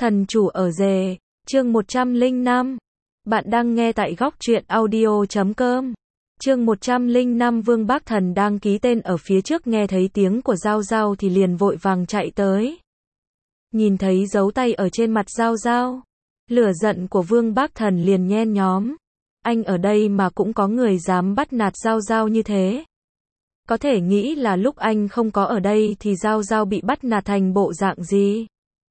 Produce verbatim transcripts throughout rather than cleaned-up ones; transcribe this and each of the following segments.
Thần chủ ở rể, chương một trăm lẻ năm. Bạn đang nghe tại góc truyện audio chấm com. Chương một trăm lẻ năm Vương Bác Thần đang ký tên ở phía trước nghe thấy tiếng của Giao Giao thì liền vội vàng chạy tới. Nhìn thấy dấu tay ở trên mặt Giao Giao, lửa giận của Vương Bác Thần liền nhen nhóm. Anh ở đây mà cũng có người dám bắt nạt Giao Giao như thế. Có thể nghĩ là lúc anh không có ở đây thì Giao Giao bị bắt nạt thành bộ dạng gì.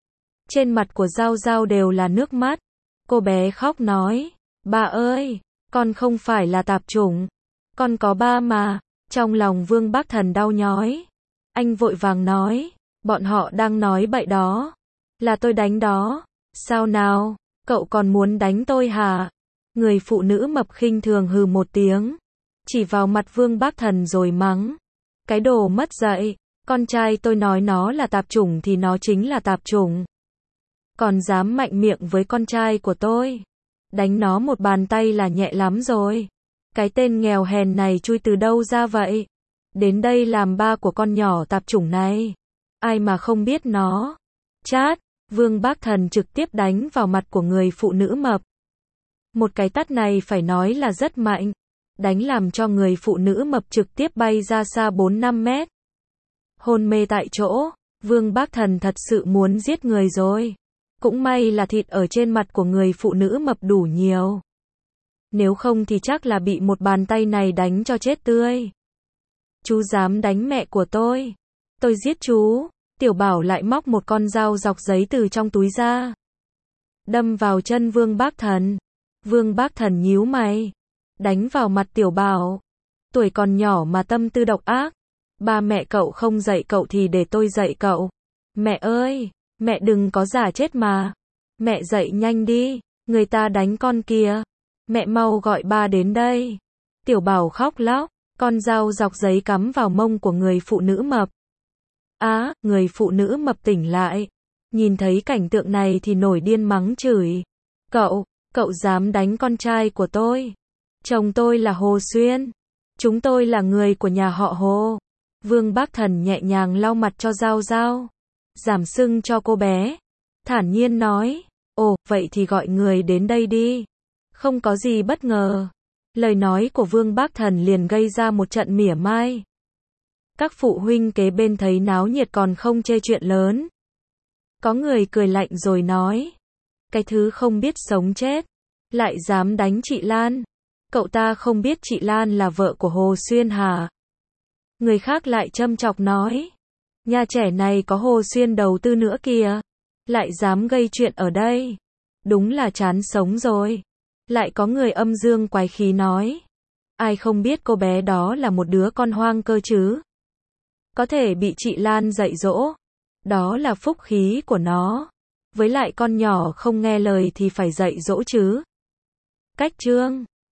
Trên mặt của Giao Giao đều là nước mắt. Cô bé khóc nói, ba ơi, con không phải là tạp chủng. Con có ba mà. Trong lòng Vương Bác Thần đau nhói. Anh vội vàng nói, bọn họ đang nói bậy đó. Là tôi đánh đó. Sao nào, cậu còn muốn đánh tôi hả? Người phụ nữ mập khinh thường hừ một tiếng. Chỉ vào mặt Vương Bác Thần rồi mắng. Cái đồ mất dạy, con trai tôi nói nó là tạp chủng thì nó chính là tạp chủng. Còn dám mạnh miệng với con trai của tôi. Đánh nó một bàn tay là nhẹ lắm rồi. Cái tên nghèo hèn này chui từ đâu ra vậy? Đến đây làm ba của con nhỏ tạp chủng này. Ai mà không biết nó. Chát, Vương Bác Thần trực tiếp đánh vào mặt của người phụ nữ mập. Một cái tát này phải nói là rất mạnh. Đánh làm cho người phụ nữ mập trực tiếp bay ra xa bốn năm mét. Hôn mê tại chỗ, Vương Bác Thần thật sự muốn giết người rồi. Cũng may là thịt ở trên mặt của người phụ nữ mập đủ nhiều. Nếu không thì chắc là bị một bàn tay này đánh cho chết tươi. Chú dám đánh mẹ của tôi. Tôi giết chú. Tiểu Bảo lại móc một con dao dọc giấy từ trong túi ra. Đâm vào chân Vương Bác Thần. Vương Bác Thần nhíu mày. Đánh vào mặt Tiểu Bảo. Tuổi còn nhỏ mà tâm tư độc ác. Ba mẹ cậu không dạy cậu thì để tôi dạy cậu. Mẹ ơi! Mẹ đừng có giả chết mà. Mẹ dậy nhanh đi, người ta đánh con kìa. Mẹ mau gọi ba đến đây. Tiểu Bảo khóc lóc, con dao dọc giấy cắm vào mông của người phụ nữ mập. Á, à, người phụ nữ mập tỉnh lại. Nhìn thấy cảnh tượng này thì nổi điên mắng chửi. Cậu, cậu dám đánh con trai của tôi. Chồng tôi là Hồ Xuyên. Chúng tôi là người của nhà họ Hồ. Vương Bác Thần nhẹ nhàng lau mặt cho Giao Giao. Giảm sưng cho cô bé. Thản nhiên nói, ồ, vậy thì gọi người đến đây đi. Không có gì bất ngờ. Lời nói của Vương Bác Thần liền gây ra một trận mỉa mai. Các phụ huynh kế bên thấy náo nhiệt còn không chê chuyện lớn. Có người cười lạnh rồi nói, cái thứ không biết sống chết, lại dám đánh chị Lan. Cậu ta không biết chị Lan là vợ của Hồ Xuyên hả? Người khác lại châm chọc nói, nhà trẻ này có Hồ Xuyên đầu tư nữa kìa. Lại dám gây chuyện ở đây. Đúng là chán sống rồi. Lại có người âm dương quái khí nói. Ai không biết cô bé đó là một đứa con hoang cơ chứ. Có thể bị chị Lan dạy dỗ. Đó là phúc khí của nó. Với lại con nhỏ không nghe lời thì phải dạy dỗ chứ. Cách chương.